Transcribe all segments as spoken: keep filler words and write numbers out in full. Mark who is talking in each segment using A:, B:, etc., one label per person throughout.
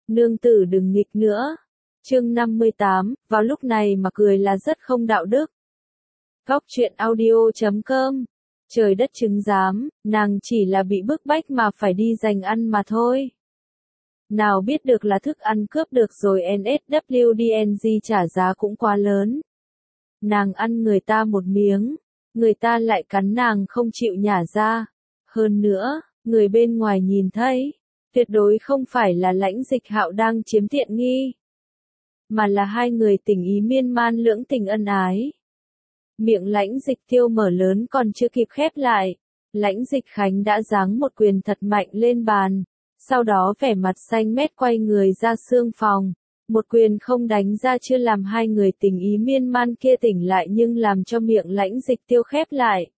A: Nương tử đừng nghịch nữa. Chương năm mươi tám, vào lúc này mà cười là rất không đạo đức. Góc truyện audio chấm com. Trời đất chứng giám, nàng chỉ là bị bức bách mà phải đi giành ăn mà thôi. Nào biết được là thức ăn cướp được rồi en ét vê kép đê en giê trả giá cũng quá lớn. Nàng ăn người ta một miếng, người ta lại cắn nàng không chịu nhả ra. Hơn nữa, người bên ngoài nhìn thấy, tuyệt đối không phải là Lãnh Dịch Hạo đang chiếm tiện nghi, mà là hai người tình ý miên man lưỡng tình ân ái. Miệng Lãnh Dịch Tiêu mở lớn còn chưa kịp khép lại, Lãnh Dịch Khánh đã giáng một quyền thật mạnh lên bàn, sau đó vẻ mặt xanh mét quay người ra xương phòng. Một quyền không đánh ra chưa làm hai người tình ý miên man kia tỉnh lại nhưng làm cho miệng Lãnh Dịch Tiêu khép lại.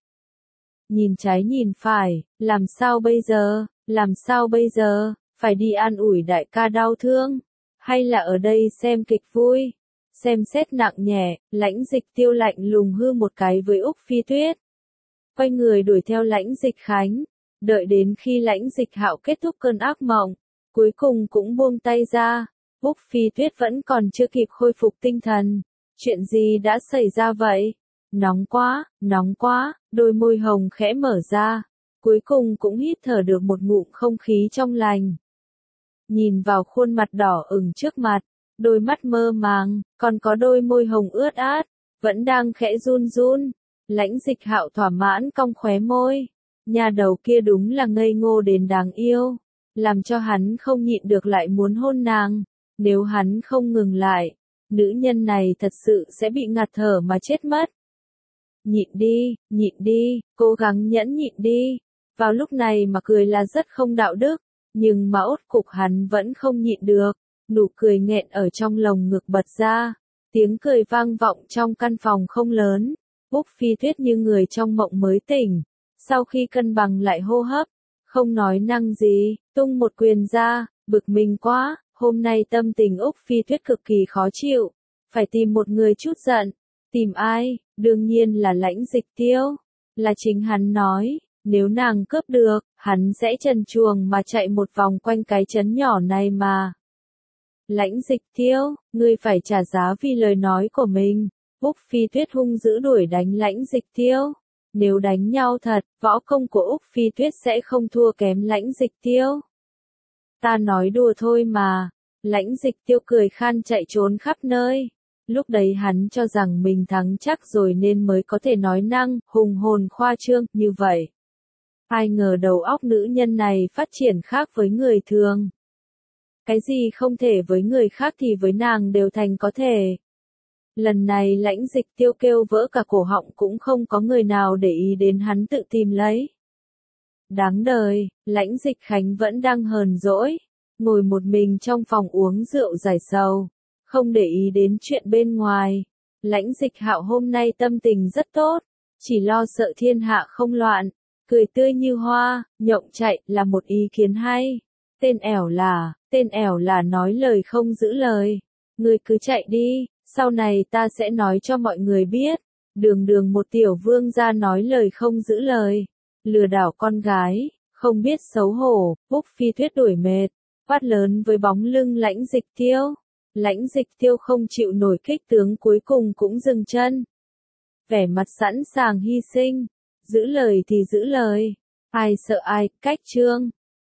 A: Nhìn trái nhìn phải, làm sao bây giờ, làm sao bây giờ, phải đi an ủi đại ca đau thương, hay là ở đây xem kịch vui, xem xét nặng nhẹ. Lãnh Dịch Tiêu lạnh lùng hư một cái với Úc Phi Tuyết. Quay người đuổi theo Lãnh Dịch Khánh, đợi đến khi Lãnh Dịch Hạo kết thúc cơn ác mộng, cuối cùng cũng buông tay ra. Úc Phi Tuyết vẫn còn chưa kịp khôi phục tinh thần. Chuyện gì đã xảy ra vậy? Nóng quá, nóng quá, đôi môi hồng khẽ mở ra, cuối cùng cũng hít thở được một ngụm không khí trong lành. Nhìn vào khuôn mặt đỏ ửng trước mặt, đôi mắt mơ màng, còn có đôi môi hồng ướt át, vẫn đang khẽ run run. Lãnh Dịch Hạo thỏa mãn cong khóe môi. Nhà đầu kia đúng là ngây ngô đến đáng yêu, làm cho hắn không nhịn được lại muốn hôn nàng. Nếu hắn không ngừng lại, nữ nhân này thật sự sẽ bị ngạt thở mà chết mất. Nhịn đi, nhịn đi, cố gắng nhẫn nhịn đi. Vào lúc này mà cười là rất không đạo đức, nhưng mà ốt cục hắn vẫn không nhịn được. Nụ cười nghẹn ở trong lồng ngực bật ra, tiếng cười vang vọng trong căn phòng không lớn. Úc Phi Tuyết như người trong mộng mới tỉnh, sau khi cân bằng lại hô hấp, không nói năng gì, tung một quyền ra, bực mình quá. Hôm nay tâm tình Úc Phi Tuyết cực kỳ khó chịu, phải tìm một người chút giận. Tìm ai? Đương nhiên là Lãnh Dịch Tiêu. Là chính hắn nói, nếu nàng cướp được, hắn sẽ trần truồng mà chạy một vòng quanh cái trấn nhỏ này mà. Lãnh Dịch Tiêu, ngươi phải trả giá vì lời nói của mình. Úc Phi Tuyết hung dữ đuổi đánh Lãnh Dịch Tiêu. Nếu đánh nhau thật, võ công của Úc Phi Tuyết sẽ không thua kém Lãnh Dịch Tiêu. Ta nói đùa thôi mà. Lãnh Dịch Tiêu cười khan chạy trốn khắp nơi. Lúc đấy hắn cho rằng mình thắng chắc rồi nên mới có thể nói năng, hùng hồn khoa trương, như vậy. Ai ngờ đầu óc nữ nhân này phát triển khác với người thường. Cái gì không thể với người khác thì với nàng đều thành có thể. Lần này Lãnh Dịch Tiêu kêu vỡ cả cổ họng cũng không có người nào để ý đến hắn tự tìm lấy. Đáng đời, Lãnh Dịch Khánh vẫn đang hờn dỗi, ngồi một mình trong phòng uống rượu giải sầu, không để ý đến chuyện bên ngoài. Lãnh Dịch Hạo hôm nay tâm tình rất tốt, chỉ lo sợ thiên hạ không loạn, cười tươi như hoa. Nhộng chạy là một ý kiến hay. Tên ẻo là, tên ẻo là nói lời không giữ lời. Ngươi cứ chạy đi, sau này ta sẽ nói cho mọi người biết. Đường đường một tiểu vương gia nói lời không giữ lời, lừa đảo con gái, không biết xấu hổ. Úc Phi Tuyết đuổi mệt, quát lớn với bóng lưng Lãnh Dịch Tiêu. Lãnh Dịch Tiêu không chịu nổi kích tướng cuối cùng cũng dừng chân. Vẻ mặt sẵn sàng hy sinh, giữ lời thì giữ lời, ai sợ ai. Cách chương